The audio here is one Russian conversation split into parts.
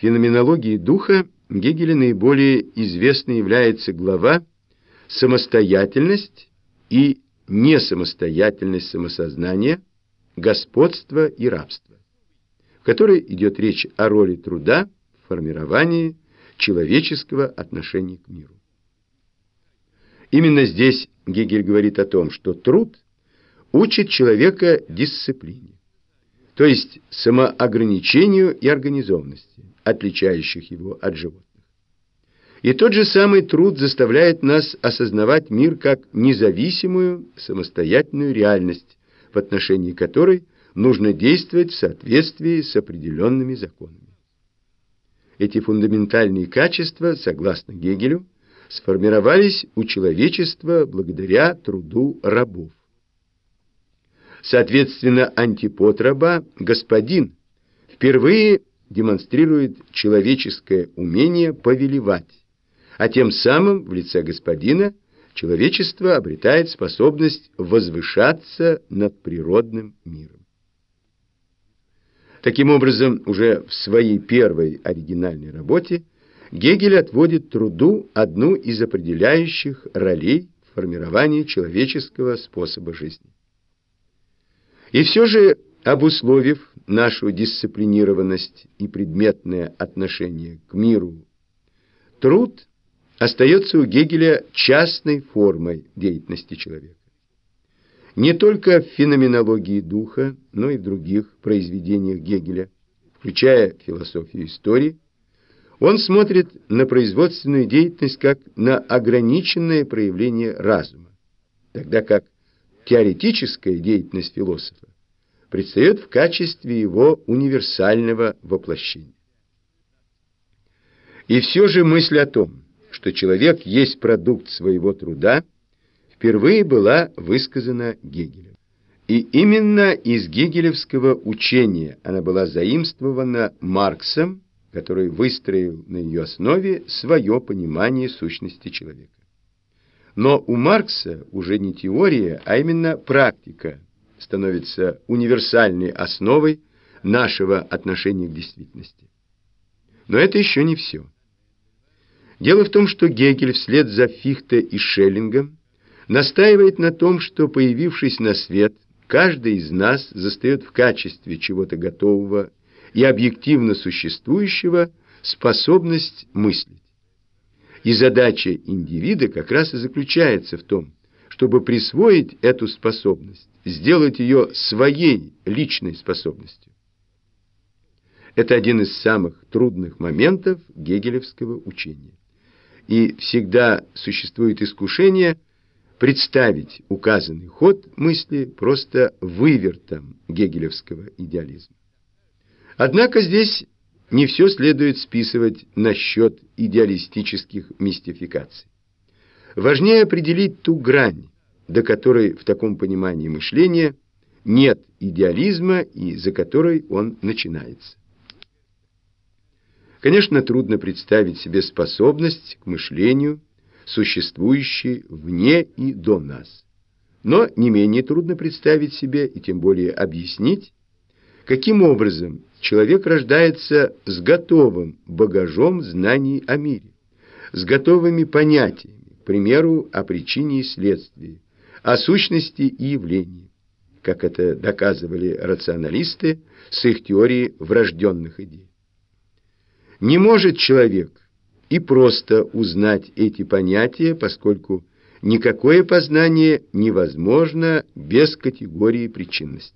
феноменологии духа Гегеля наиболее известной является глава «Самостоятельность и несамостоятельность самосознания, господство и рабство», в которой идет речь о роли труда в формировании человеческого отношения к миру. Именно здесь Гегель говорит о том, что труд учит человека дисциплине, то есть самоограничению и организованности, отличающих его от животных. И тот же самый труд заставляет нас осознавать мир как независимую, самостоятельную реальность, в отношении которой нужно действовать в соответствии с определенными законами. Эти фундаментальные качества, согласно Гегелю, сформировались у человечества благодаря труду рабов. Соответственно, антипод раба, господин, впервые демонстрирует человеческое умение повелевать, а тем самым в лице господина человечество обретает способность возвышаться над природным миром. Таким образом, уже в своей первой оригинальной работе Гегель отводит труду одну из определяющих ролей в формировании человеческого способа жизни. И все же, обусловив нашу дисциплинированность и предметное отношение к миру, труд остается у Гегеля частной формой деятельности человека. Не только в феноменологии духа, но и в других произведениях Гегеля, включая философию истории, он смотрит на производственную деятельность как на ограниченное проявление разума, тогда как теоретическая деятельность философа предстает в качестве его универсального воплощения. И все же мысль о том, что человек есть продукт своего труда, впервые была высказана Гегелем. И именно из гегелевского учения она была заимствована Марксом, который выстроил на ее основе свое понимание сущности человека. Но у Маркса уже не теория, а именно практика становится универсальной основой нашего отношения к действительности. Но это еще не все. Дело в том, что Гегель вслед за Фихте и Шеллингом настаивает на том, что, появившись на свет, каждый из нас застает в качестве чего-то готового и объективно существующего способность мыслить. И задача индивида как раз и заключается в том, чтобы присвоить эту способность, сделать ее своей личной способностью. Это один из самых трудных моментов гегелевского учения. И всегда существует искушение представить указанный ход мысли просто вывертом гегелевского идеализма. Однако здесь не все следует списывать на счет идеалистических мистификаций. Важнее определить ту грань, до которой в таком понимании мышления нет идеализма и за которой он начинается. Конечно, трудно представить себе способность к мышлению, существующей вне и до нас. Но не менее трудно представить себе и тем более объяснить, каким образом человек рождается с готовым багажом знаний о мире, с готовыми понятиями, к примеру, о причине и следствии, о сущности и явлении, как это доказывали рационалисты с их теорией врожденных идей. Не может человек и просто узнать эти понятия, поскольку никакое познание невозможно без категории причинности.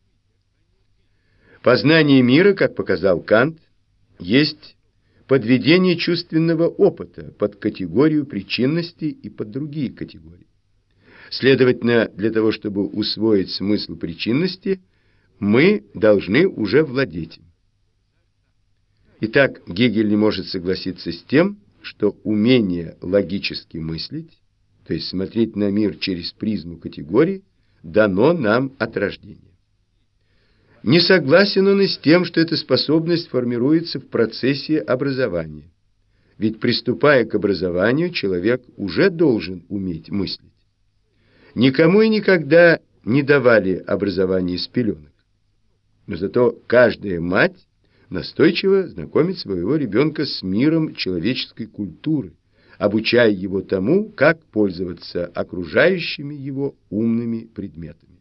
Познание мира, как показал Кант, есть подведение чувственного опыта под категорию причинности и под другие категории. Следовательно, для того, чтобы усвоить смысл причинности, мы должны уже владеть им. Итак, Гегель не может согласиться с тем, что умение логически мыслить, то есть смотреть на мир через призму категорий, дано нам от рождения. Не согласен он и с тем, что эта способность формируется в процессе образования. Ведь, приступая к образованию, человек уже должен уметь мыслить. Никому и никогда не давали образование с пеленок. Но зато каждая мать настойчиво знакомит своего ребенка с миром человеческой культуры, обучая его тому, как пользоваться окружающими его умными предметами.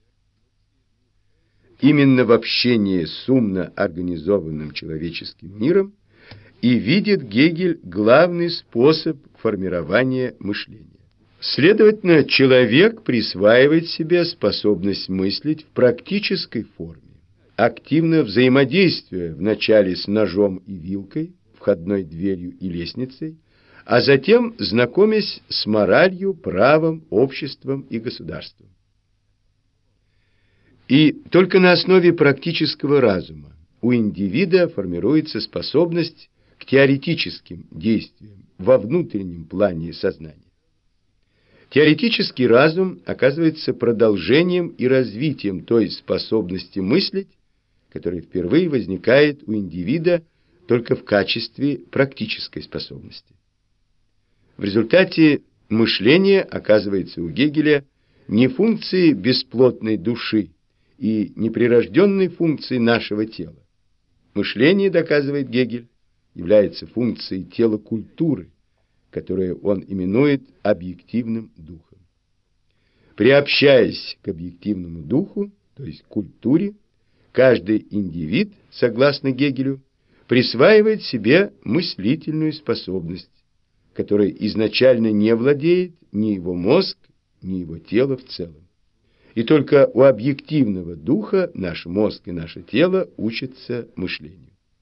Именно в общении с умно организованным человеческим миром и видит Гегель главный способ формирования мышления. Следовательно, человек присваивает себе способность мыслить в практической форме, активно взаимодействуя вначале с ножом и вилкой, входной дверью и лестницей, а затем знакомясь с моралью, правом, обществом и государством. И только на основе практического разума у индивида формируется способность к теоретическим действиям во внутреннем плане сознания. Теоретический разум оказывается продолжением и развитием той способности мыслить, которая впервые возникает у индивида только в качестве практической способности. В результате мышление оказывается у Гегеля не функцией бесплотной души и неприрожденной функцией нашего тела. Мышление, доказывает Гегель, является функцией тела культуры, которое он именует объективным духом. Приобщаясь к объективному духу, то есть к культуре, каждый индивид, согласно Гегелю, присваивает себе мыслительную способность, которой изначально не владеет ни его мозг, ни его тело в целом. И только у объективного духа наш мозг и наше тело учатся мышлению.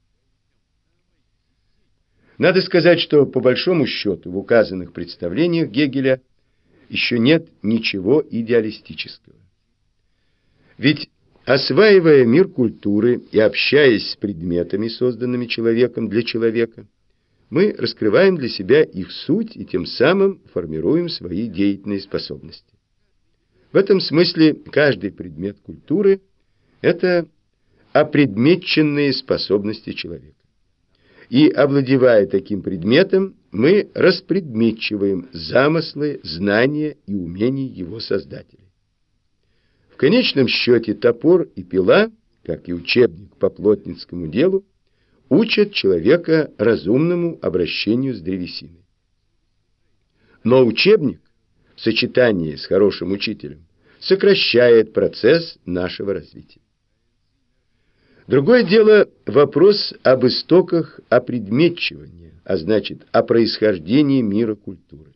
Надо сказать, что по большому счету в указанных представлениях Гегеля еще нет ничего идеалистического. Ведь, осваивая мир культуры и общаясь с предметами, созданными человеком для человека, мы раскрываем для себя их суть и тем самым формируем свои деятельные способности. В этом смысле каждый предмет культуры – это опредметченные способности человека. И, овладевая таким предметом, мы распредметчиваем замыслы, знания и умения его создателей. В конечном счете топор и пила, как и учебник по плотницкому делу, учат человека разумному обращению с древесиной. Но учебник, в сочетании с хорошим учителем, сокращает процесс нашего развития. Другое дело вопрос об истоках опредметчивания, а значит, о происхождении мира культуры.